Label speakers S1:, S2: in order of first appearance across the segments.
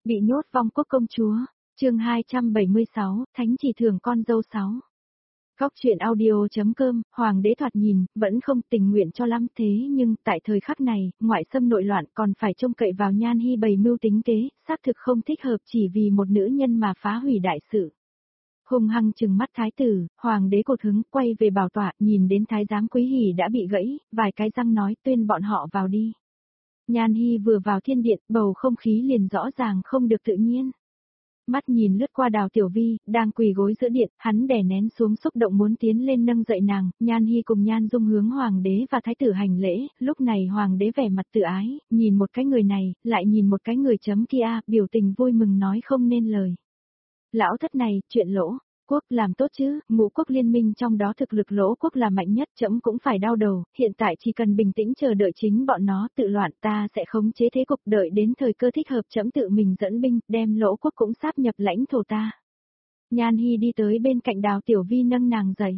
S1: Bị nhốt vong quốc công chúa, chương 276, thánh chỉ thưởng con dâu 6. Góc truyện audio.com, hoàng đế thoạt nhìn, vẫn không tình nguyện cho lắm thế nhưng tại thời khắc này, ngoại xâm nội loạn còn phải trông cậy vào Nhan Hi bày mưu tính kế, xác thực không thích hợp chỉ vì một nữ nhân mà phá hủy đại sự. Hùng hăng trừng mắt thái tử, hoàng đế cột hứng quay về bảo tọa, nhìn đến thái giám Quý Hỉ đã bị gãy, vài cái răng nói tuyên bọn họ vào đi. Nhan Hi vừa vào thiên điện, bầu không khí liền rõ ràng không được tự nhiên. Mắt nhìn lướt qua Đào Tiểu Vi, đang quỳ gối giữa điện, hắn đè nén xuống xúc động muốn tiến lên nâng dậy nàng, Nhan Hi cùng Nhan Dung hướng hoàng đế và thái tử hành lễ, lúc này hoàng đế vẻ mặt tự ái, nhìn một cái người này, lại nhìn một cái người chấm kia, biểu tình vui mừng nói không nên lời. Lão thất này, chuyện lỗ quốc làm tốt chứ, ngũ quốc liên minh trong đó thực lực lỗ quốc là mạnh nhất, trẫm cũng phải đau đầu, hiện tại chỉ cần bình tĩnh chờ đợi chính bọn nó tự loạn, ta sẽ khống chế thế cục, đợi đến thời cơ thích hợp trẫm tự mình dẫn binh, đem lỗ quốc cũng sáp nhập lãnh thổ ta. Nhan Hi đi tới bên cạnh Đào Tiểu Vi nâng nàng dậy.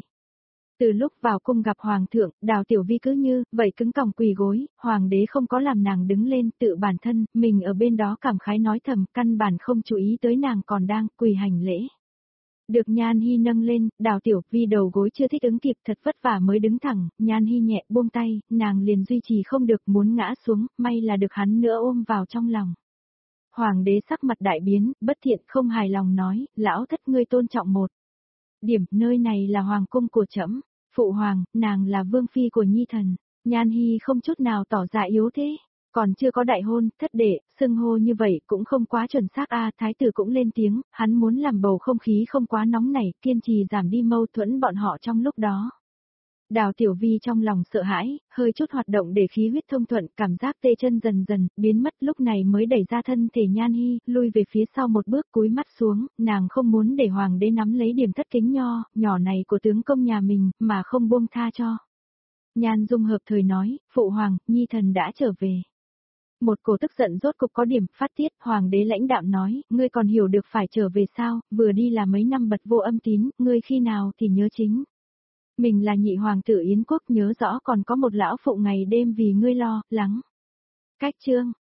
S1: Từ lúc vào cung gặp hoàng thượng, Đào Tiểu Vi cứ như vậy cứng còng quỳ gối, hoàng đế không có làm nàng đứng lên, tự bản thân, mình ở bên đó cảm khái nói thầm, căn bản không chú ý tới nàng còn đang quỳ hành lễ. Được Nhan Hi nâng lên, Đào Tiểu Vi đầu gối chưa thích ứng kịp, thật vất vả mới đứng thẳng, Nhan Hi nhẹ buông tay, nàng liền duy trì không được muốn ngã xuống, may là được hắn nữa ôm vào trong lòng. Hoàng đế sắc mặt đại biến, bất thiện không hài lòng nói, lão thất ngươi tôn trọng một điểm, nơi này là hoàng cung của trẫm, phụ hoàng, nàng là vương phi của nhi thần. Nhan Hi không chút nào tỏ ra yếu thế. Còn chưa có đại hôn, thất đệ, xưng hô như vậy cũng không quá chuẩn xác thái tử cũng lên tiếng, hắn muốn làm bầu không khí không quá nóng nảy, kiên trì giảm đi mâu thuẫn bọn họ trong lúc đó. Đào Tiểu Vi trong lòng sợ hãi, hơi chút hoạt động để khí huyết thông thuận, cảm giác tê chân dần dần, biến mất lúc này mới đẩy ra thân thể Nhan Hi, lui về phía sau một bước cúi mắt xuống, nàng không muốn để hoàng đế nắm lấy điểm thất kính nhỏ này của tướng công nhà mình, mà không buông tha cho. Nhan Dung hợp thời nói, phụ hoàng, nhi thần đã trở về. Một cổ tức giận rốt cục có điểm phát tiết, hoàng đế lãnh đạm nói, ngươi còn hiểu được phải trở về sao, vừa đi là mấy năm bật vô âm tín, ngươi khi nào thì nhớ chính. Mình là nhị hoàng tử Yến quốc nhớ rõ còn có một lão phụ ngày đêm vì ngươi lo lắng. Cách chương.